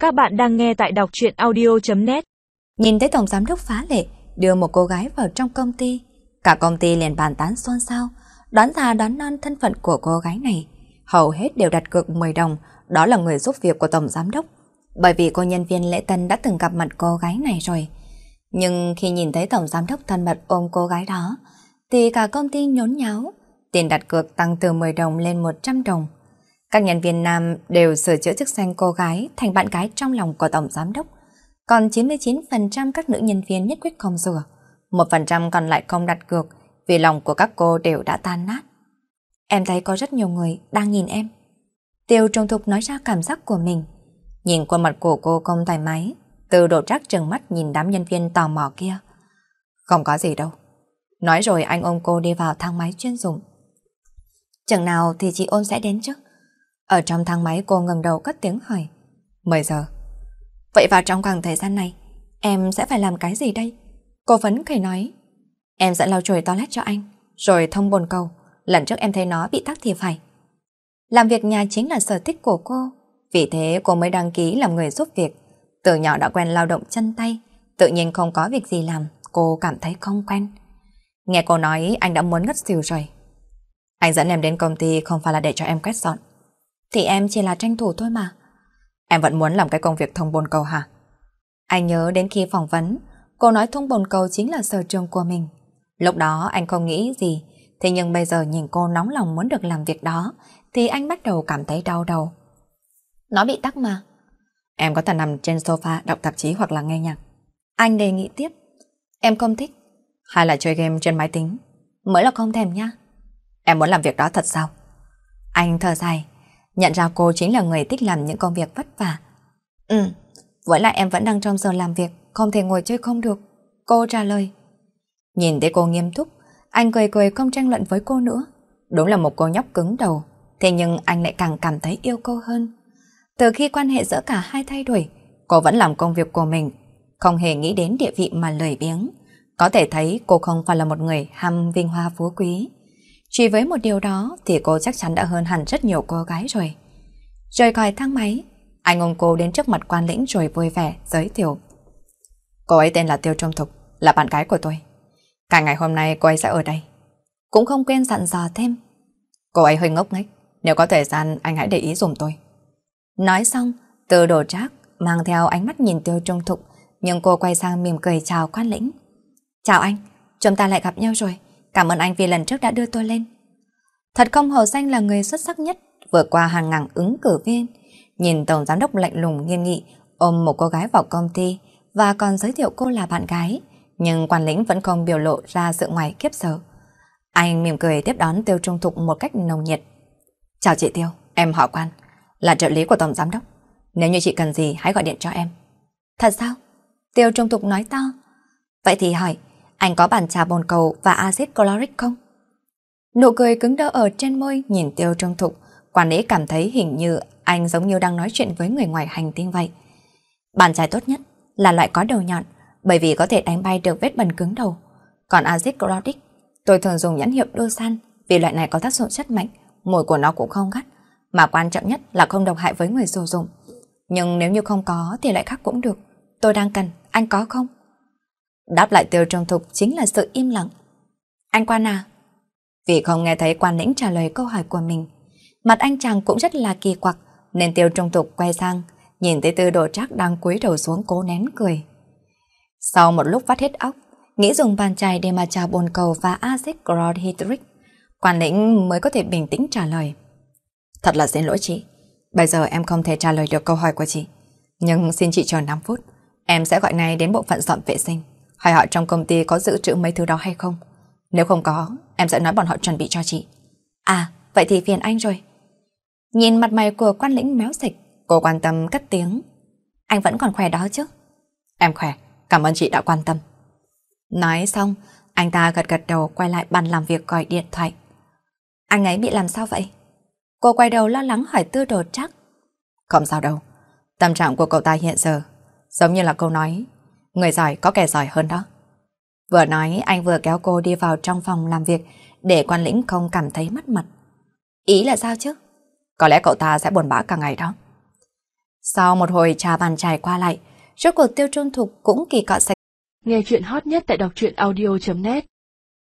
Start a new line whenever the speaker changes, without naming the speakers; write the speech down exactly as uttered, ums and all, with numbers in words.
Các bạn đang nghe tại đọc truyện audio chấm net.
Nhìn thấy tổng giám đốc phá lệ đưa một cô gái vào trong công ty, cả công ty liền bàn tán xôn xao, đoán già đoán non thân phận của cô gái này. Hầu hết đều đặt cược mười đồng, đó là người giúp việc của tổng giám đốc. Bởi vì cô nhân viên lễ tân đã từng gặp mặt cô gái này rồi. Nhưng khi nhìn thấy tổng giám đốc thân mật ôm cô gái đó, thì cả công ty nhốn nháo, tiền đặt cược tăng từ mười đồng lên một trăm đồng. Các nhân viên nam đều sửa chữa chức danh cô gái thành bạn gái trong lòng của tổng giám đốc. Còn chín mươi chín phần trăm các nữ nhân viên nhất quyết không rửa. một phần trăm còn lại không đặt cược vì lòng của các cô đều đã tan nát. Em thấy có rất nhiều người đang nhìn em. Tiêu Trung Thục nói ra cảm giác của mình. Nhìn khuôn mặt của cô không thoải mái, Từ Đổ Trác trừng mắt nhìn đám nhân viên tò mò kia. Không có gì đâu. Nói rồi anh ôm cô đi vào thang máy chuyên dụng. Chừng nào thì chị Ôn sẽ đến chứ? Ở trong thang máy cô ngẩng đầu cất tiếng hỏi. mười giờ. Vậy vào trong khoảng thời gian này, em sẽ phải làm cái gì đây? Cô phấn khởi nói. Em sẽ lau chùi toilet cho anh, rồi thông bồn cầu. Lần trước em thấy nó bị tắc thì phải. Làm việc nhà chính là sở thích của cô, vì thế cô mới đăng ký làm người giúp việc. Từ nhỏ đã quen lao động chân tay, tự nhiên không có việc gì làm, cô cảm thấy không quen. Nghe cô nói anh đã muốn ngất xỉu rồi. Anh dẫn em đến công ty không phải là để cho em quét dọn. Thì em chỉ là tranh thủ thôi mà. Em vẫn muốn làm cái công việc thông bồn cầu hả? Anh nhớ đến khi phỏng vấn, cô nói thông bồn cầu chính là sở trường của mình. Lúc đó anh không nghĩ gì, thế nhưng bây giờ nhìn cô nóng lòng muốn được làm việc đó, thì anh bắt đầu cảm thấy đau đầu. Nó bị tắc mà. Em có thể nằm trên sofa đọc tạp chí hoặc là nghe nhạc. Anh đề nghị tiếp. Em không thích. Hay là chơi game trên máy tính. Mới là không thèm nha. Em muốn làm việc đó thật sao? Anh thở dài, nhận ra cô chính là người thích làm những công việc vất vả. Ừ, với lại em vẫn đang trong giờ làm việc, không thể ngồi chơi không được. Cô trả lời. Nhìn thấy cô nghiêm túc, anh cười cười không tranh luận với cô nữa. Đúng là một cô nhóc cứng đầu, thế nhưng anh lại càng cảm thấy yêu cô hơn. Từ khi quan hệ giữa cả hai thay đổi, cô vẫn làm công việc của mình, không hề nghĩ đến địa vị mà lười biếng. Có thể thấy cô không phải là một người ham vinh hoa phú quý. Chỉ với một điều đó thì cô chắc chắn đã hơn hẳn rất nhiều cô gái rồi. Rời khỏi thang máy, anh ôm cô đến trước mặt quan lĩnh rồi vui vẻ giới thiệu. Cô ấy tên là Tiêu Trung Thục, là bạn gái của tôi. Cả ngày hôm nay cô ấy sẽ ở đây. Cũng không quên dặn dò thêm. Cô ấy hơi ngốc nghếch, nếu có thời gian anh hãy để ý giùm tôi. Nói xong, Từ Đổ Trác mang theo ánh mắt nhìn Tiêu Trung Thục, nhưng cô quay sang mỉm cười chào quan lĩnh. Chào anh, chúng ta lại gặp nhau rồi. Cảm ơn anh vì lần trước đã đưa tôi lên. Thật không hổ danh là người xuất sắc nhất, vượt qua hàng ngàn ứng cử viên. Nhìn tổng giám đốc lạnh lùng nghiêm nghị, ôm một cô gái vào công ty và còn giới thiệu cô là bạn gái. Nhưng quan lĩnh vẫn không biểu lộ ra sự ngoài kiếp sợ. Anh mỉm cười tiếp đón Tiêu Trung Thục một cách nồng nhiệt. Chào chị Tiêu, em họ Quan, là trợ lý của tổng giám đốc. Nếu như chị cần gì hãy gọi điện cho em. Thật sao? Tiêu Trung Thục nói to. Vậy thì hỏi, anh có bàn trà bồn cầu và axit chloric không? Nụ cười cứng đơ ở trên môi nhìn Tiêu Trung Thục, quản lý cảm thấy hình như anh giống như đang nói chuyện với người ngoài hành tinh vậy. Bàn chải tốt nhất là loại có đầu nhọn, bởi vì có thể đánh bay được vết bẩn cứng đầu. Còn axit chloric, tôi thường dùng nhãn hiệu Dosan vì loại này có tác dụng rất mạnh, mùi của nó cũng không gắt, mà quan trọng nhất là không độc hại với người sử dụng. Nhưng nếu như không có thì lại khác cũng được. Tôi đang cần, anh có không? Đáp lại Tiêu Trung Thục chính là sự im lặng. Anh Quan à? Vì không nghe thấy quan lĩnh trả lời câu hỏi của mình, mặt anh chàng cũng rất là kỳ quặc, nên Tiêu Trung Thục quay sang, nhìn thấy Từ Đổ Trác đang cúi đầu xuống cố nén cười. Sau một lúc vắt hết óc, nghĩ dùng bàn chải để mà trà bồn cầu và axit chlorhydric, quan lĩnh mới có thể bình tĩnh trả lời. Thật là xin lỗi chị, bây giờ em không thể trả lời được câu hỏi của chị, nhưng xin chị chờ năm phút, em sẽ gọi ngay đến bộ phận dọn vệ sinh, hỏi họ trong công ty có dự trữ mấy thứ đó hay không. Nếu không có, em sẽ nói bọn họ chuẩn bị cho chị. À, vậy thì phiền anh rồi. Nhìn mặt mày của quan lĩnh méo xịch, cô quan tâm cất tiếng. Anh vẫn còn khỏe đó chứ? Em khỏe, cảm ơn chị đã quan tâm. Nói xong, anh ta gật gật đầu quay lại bàn làm việc gọi điện thoại. Anh ấy bị làm sao vậy? Cô quay đầu lo lắng hỏi Tư Đổ Trác. Không sao đâu, tâm trạng của cậu ta hiện giờ giống như là câu nói, người giỏi có kẻ giỏi hơn đó. Vừa nói anh vừa kéo cô đi vào trong phòng làm việc để quan lĩnh không cảm thấy mất mặt. Ý là sao chứ? Có lẽ cậu ta sẽ buồn bã cả ngày đó. Sau một hồi trà bàn trải qua lại, rốt cuộc Tiêu Trung Thục cũng kỳ cọ sạch.
Nghe chuyện hot nhất tại đọc truyện audio chấm net.